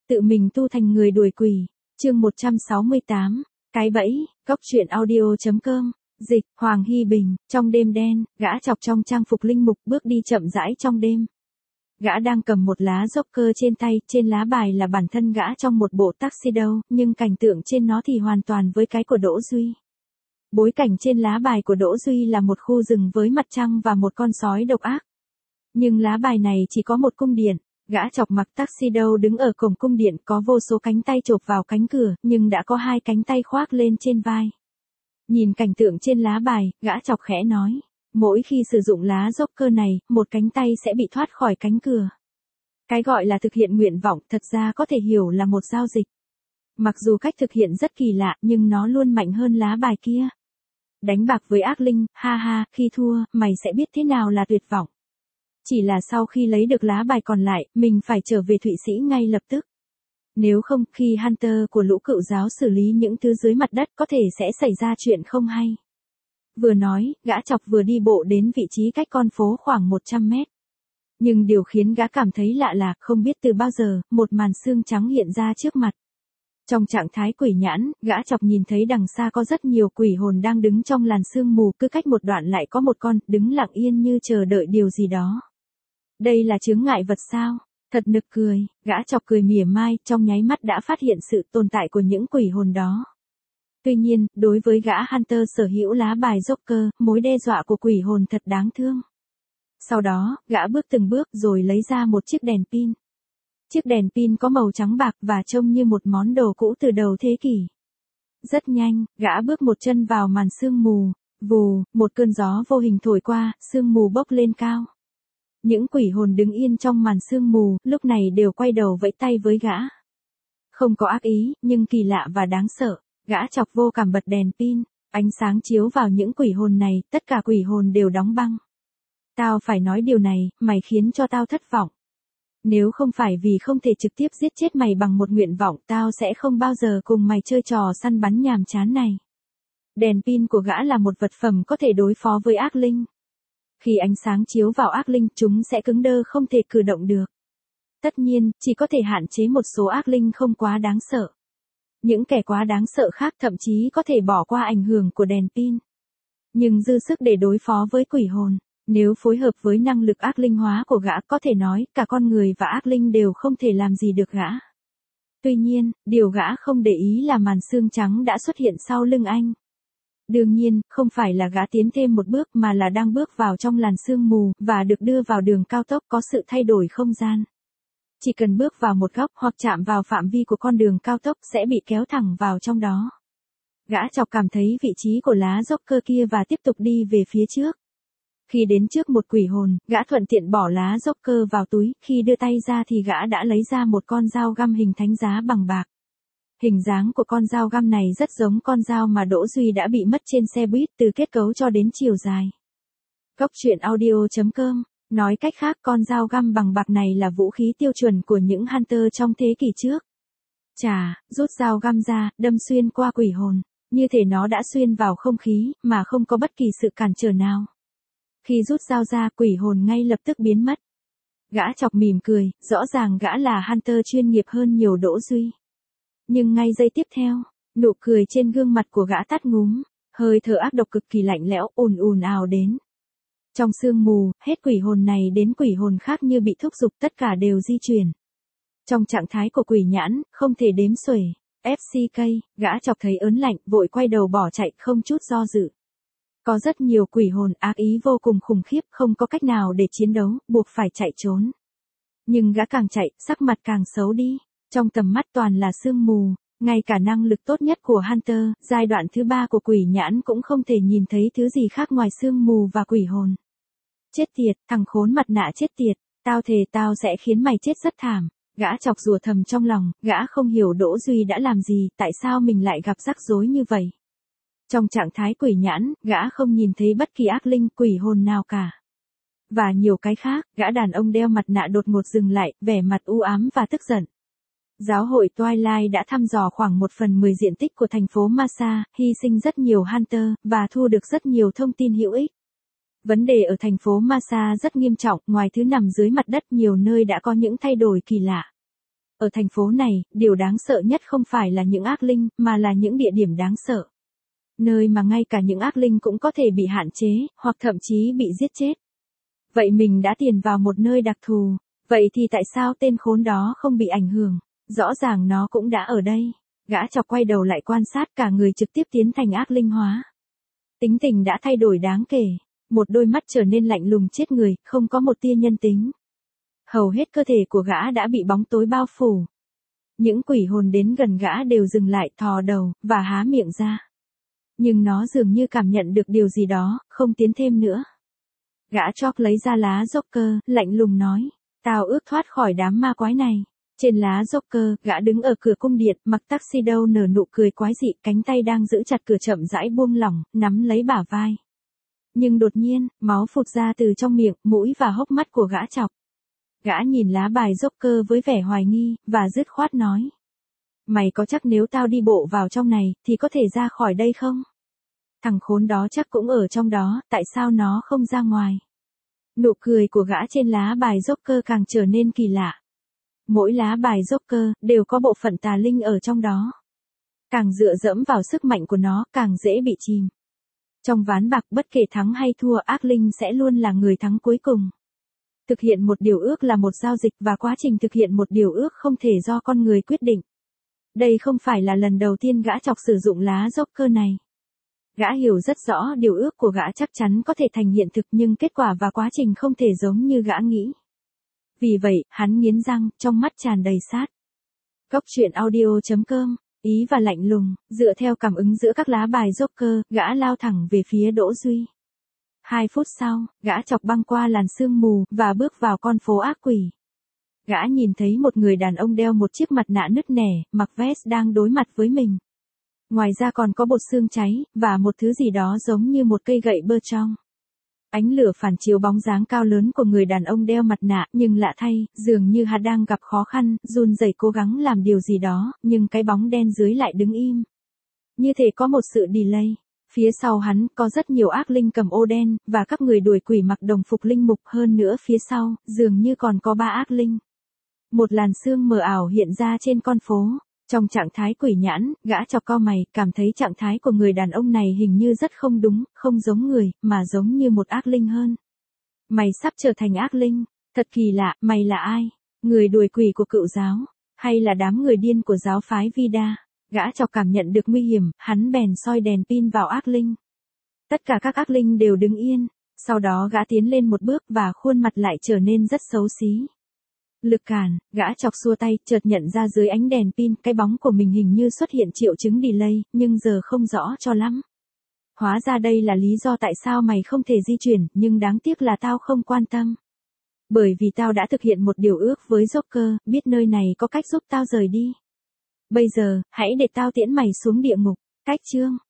Tự mình tu thành người đuổi quỷ. Chương 168. Cái bẫy. Góc truyện audio.com. Dịch. Hoàng Hy Bình. Trong đêm đen, gã chọc trong trang phục linh mục bước đi chậm rãi trong đêm. Gã đang cầm một lá dốc cơ trên tay, trên lá bài là bản thân gã trong một bộ tuxedo, nhưng cảnh tượng trên nó thì hoàn toàn với cái của Đỗ Duy. Bối cảnh trên lá bài của Đỗ Duy là một khu rừng với mặt trăng và một con sói độc ác. Nhưng lá bài này chỉ có một cung điện. Gã chọc mặc tuxedo đứng ở cổng cung điện, có vô số cánh tay chộp vào cánh cửa, nhưng đã có hai cánh tay khoác lên trên vai. Nhìn cảnh tượng trên lá bài, gã chọc khẽ nói. Mỗi khi sử dụng lá dốc cơ này, một cánh tay sẽ bị thoát khỏi cánh cửa. Cái gọi là thực hiện nguyện vọng thật ra có thể hiểu là một giao dịch. Mặc dù cách thực hiện rất kỳ lạ nhưng nó luôn mạnh hơn lá bài kia. Đánh bạc với ác linh, ha ha, khi thua, mày sẽ biết thế nào là tuyệt vọng. Chỉ là sau khi lấy được lá bài còn lại, mình phải trở về Thụy Sĩ ngay lập tức. Nếu không, khi Hunter của lũ cựu giáo xử lý những thứ dưới mặt đất có thể sẽ xảy ra chuyện không hay. Vừa nói, gã chọc vừa đi bộ đến vị trí cách con phố khoảng 100 mét. Nhưng điều khiến gã cảm thấy lạ là, không biết từ bao giờ, một màn xương trắng hiện ra trước mặt. Trong trạng thái quỷ nhãn, gã chọc nhìn thấy đằng xa có rất nhiều quỷ hồn đang đứng trong làn sương mù, cứ cách một đoạn lại có một con, đứng lặng yên như chờ đợi điều gì đó. Đây là chướng ngại vật sao? Thật nực cười, gã chọc cười mỉa mai, trong nháy mắt đã phát hiện sự tồn tại của những quỷ hồn đó. Tuy nhiên, đối với gã Hunter sở hữu lá bài Joker, mối đe dọa của quỷ hồn thật đáng thương. Sau đó, gã bước từng bước rồi lấy ra một chiếc đèn pin. Chiếc đèn pin có màu trắng bạc và trông như một món đồ cũ từ đầu thế kỷ. Rất nhanh, gã bước một chân vào màn sương mù. Vù, một cơn gió vô hình thổi qua, sương mù bốc lên cao. Những quỷ hồn đứng yên trong màn sương mù, lúc này đều quay đầu vẫy tay với gã. Không có ác ý, nhưng kỳ lạ và đáng sợ. Gã chọc vô cảm bật đèn pin, ánh sáng chiếu vào những quỷ hồn này, tất cả quỷ hồn đều đóng băng. Tao phải nói điều này, mày khiến cho tao thất vọng. Nếu không phải vì không thể trực tiếp giết chết mày bằng một nguyện vọng, tao sẽ không bao giờ cùng mày chơi trò săn bắn nhàm chán này. Đèn pin của gã là một vật phẩm có thể đối phó với ác linh. Khi ánh sáng chiếu vào ác linh, chúng sẽ cứng đơ không thể cử động được. Tất nhiên, chỉ có thể hạn chế một số ác linh không quá đáng sợ. Những kẻ quá đáng sợ khác thậm chí có thể bỏ qua ảnh hưởng của đèn pin. Nhưng dư sức để đối phó với quỷ hồn, nếu phối hợp với năng lực ác linh hóa của gã, có thể nói cả con người và ác linh đều không thể làm gì được gã. Tuy nhiên, điều gã không để ý là màn xương trắng đã xuất hiện sau lưng anh. Đương nhiên, không phải là gã tiến thêm một bước mà là đang bước vào trong làn sương mù, và được đưa vào đường cao tốc có sự thay đổi không gian. Chỉ cần bước vào một góc hoặc chạm vào phạm vi của con đường cao tốc sẽ bị kéo thẳng vào trong đó. Gã chọc cảm thấy vị trí của lá dốc cơ kia và tiếp tục đi về phía trước. Khi đến trước một quỷ hồn, gã thuận tiện bỏ lá dốc cơ vào túi, khi đưa tay ra thì gã đã lấy ra một con dao găm hình thánh giá bằng bạc. Hình dáng của con dao găm này rất giống con dao mà Đỗ Duy đã bị mất trên xe buýt, từ kết cấu cho đến chiều dài. Góc truyện audio.com. Nói cách khác, con dao găm bằng bạc này là vũ khí tiêu chuẩn của những Hunter trong thế kỷ trước. Chà, rút dao găm ra, đâm xuyên qua quỷ hồn. Như thể nó đã xuyên vào không khí, mà không có bất kỳ sự cản trở nào. Khi rút dao ra, quỷ hồn ngay lập tức biến mất. Gã chọc mỉm cười, rõ ràng gã là Hunter chuyên nghiệp hơn nhiều Đỗ Duy. Nhưng ngay giây tiếp theo, nụ cười trên gương mặt của gã tắt ngúm, hơi thở ác độc cực kỳ lạnh lẽo ùn ùn ào đến. Trong sương mù, hết quỷ hồn này đến quỷ hồn khác như bị thúc giục, tất cả đều di chuyển. Trong trạng thái của quỷ nhãn, không thể đếm xuể. FCK, gã chọc thấy ớn lạnh, vội quay đầu bỏ chạy không chút do dự. Có rất nhiều quỷ hồn ác ý vô cùng khủng khiếp, không có cách nào để chiến đấu, buộc phải chạy trốn. Nhưng gã càng chạy, sắc mặt càng xấu đi. Trong tầm mắt toàn là sương mù, ngay cả năng lực tốt nhất của Hunter, giai đoạn thứ 3 của quỷ nhãn cũng không thể nhìn thấy thứ gì khác ngoài sương mù và quỷ hồn. Chết tiệt, thằng khốn mặt nạ chết tiệt, tao thề tao sẽ khiến mày chết rất thảm. Gã chọc rủa thầm trong lòng, gã không hiểu Đỗ Duy đã làm gì, tại sao mình lại gặp rắc rối như vậy. Trong trạng thái quỷ nhãn, gã không nhìn thấy bất kỳ ác linh quỷ hồn nào cả. Và nhiều cái khác, gã đàn ông đeo mặt nạ đột ngột dừng lại, vẻ mặt u ám và tức giận. Giáo hội Twilight đã thăm dò khoảng 1/10 diện tích của thành phố Massa, hy sinh rất nhiều Hunter, và thu được rất nhiều thông tin hữu ích. Vấn đề ở thành phố Massa rất nghiêm trọng, ngoài thứ nằm dưới mặt đất nhiều nơi đã có những thay đổi kỳ lạ. Ở thành phố này, điều đáng sợ nhất không phải là những ác linh, mà là những địa điểm đáng sợ. Nơi mà ngay cả những ác linh cũng có thể bị hạn chế, hoặc thậm chí bị giết chết. Vậy mình đã tiền vào một nơi đặc thù, vậy thì tại sao tên khốn đó không bị ảnh hưởng? Rõ ràng nó cũng đã ở đây. Gã chọc quay đầu lại quan sát, cả người trực tiếp tiến thành ác linh hóa. Tính tình đã thay đổi đáng kể. Một đôi mắt trở nên lạnh lùng chết người, không có một tia nhân tính. Hầu hết cơ thể của gã đã bị bóng tối bao phủ. Những quỷ hồn đến gần gã đều dừng lại, thò đầu, và há miệng ra. Nhưng nó dường như cảm nhận được điều gì đó, không tiến thêm nữa. Gã chọc lấy ra lá Joker, lạnh lùng nói. Tao ước thoát khỏi đám ma quái này. Trên lá Joker, gã đứng ở cửa cung điện, mặc tuxedo nở nụ cười quái dị, cánh tay đang giữ chặt cửa chậm rãi buông lỏng, nắm lấy bả vai. Nhưng đột nhiên, máu phụt ra từ trong miệng, mũi và hốc mắt của gã chọc. Gã nhìn lá bài Joker với vẻ hoài nghi, và dứt khoát nói. Mày có chắc nếu tao đi bộ vào trong này, thì có thể ra khỏi đây không? Thằng khốn đó chắc cũng ở trong đó, tại sao nó không ra ngoài? Nụ cười của gã trên lá bài Joker càng trở nên kỳ lạ. Mỗi lá bài Joker đều có bộ phận tà linh ở trong đó. Càng dựa dẫm vào sức mạnh của nó, càng dễ bị chìm. Trong ván bạc, bất kể thắng hay thua, ác linh sẽ luôn là người thắng cuối cùng. Thực hiện một điều ước là một giao dịch, và quá trình thực hiện một điều ước không thể do con người quyết định. Đây không phải là lần đầu tiên gã chọc sử dụng lá Joker này. Gã hiểu rất rõ điều ước của gã chắc chắn có thể thành hiện thực, nhưng kết quả và quá trình không thể giống như gã nghĩ. Vì vậy, hắn nghiến răng, trong mắt tràn đầy sát. Góc truyện audio.com, ý và lạnh lùng, dựa theo cảm ứng giữa các lá bài Joker, gã lao thẳng về phía Đỗ Duy. 2 phút sau, gã chọc băng qua làn sương mù, và bước vào con phố ác quỷ. Gã nhìn thấy một người đàn ông đeo một chiếc mặt nạ nứt nẻ, mặc vest đang đối mặt với mình. Ngoài ra còn có bột xương cháy, và một thứ gì đó giống như một cây gậy bơ trong. Ánh lửa phản chiếu bóng dáng cao lớn của người đàn ông đeo mặt nạ, nhưng lạ thay, dường như hắn đang gặp khó khăn, run rẩy cố gắng làm điều gì đó, nhưng cái bóng đen dưới lại đứng im. Như thể có một sự delay. Phía sau hắn, có rất nhiều ác linh cầm ô đen, và các người đuổi quỷ mặc đồng phục linh mục, hơn nữa phía sau, dường như còn có 3 ác linh. Một làn sương mờ ảo hiện ra trên con phố. Trong trạng thái quỷ nhãn, gã chọc cau mày, cảm thấy trạng thái của người đàn ông này hình như rất không đúng, không giống người, mà giống như một ác linh hơn. Mày sắp trở thành ác linh. Thật kỳ lạ, mày là ai? Người đuổi quỷ của cựu giáo? Hay là đám người điên của giáo phái Vida? Gã chọc cảm nhận được nguy hiểm, hắn bèn soi đèn pin vào ác linh. Tất cả các ác linh đều đứng yên. Sau đó gã tiến lên một bước, và khuôn mặt lại trở nên rất xấu xí. Lực cản, gã chọc xua tay, chợt nhận ra dưới ánh đèn pin, cái bóng của mình hình như xuất hiện triệu chứng delay, nhưng giờ không rõ cho lắm. Hóa ra đây là lý do tại sao mày không thể di chuyển, nhưng đáng tiếc là tao không quan tâm. Bởi vì tao đã thực hiện một điều ước với Joker, biết nơi này có cách giúp tao rời đi. Bây giờ, hãy để tao tiễn mày xuống địa ngục. Cách chương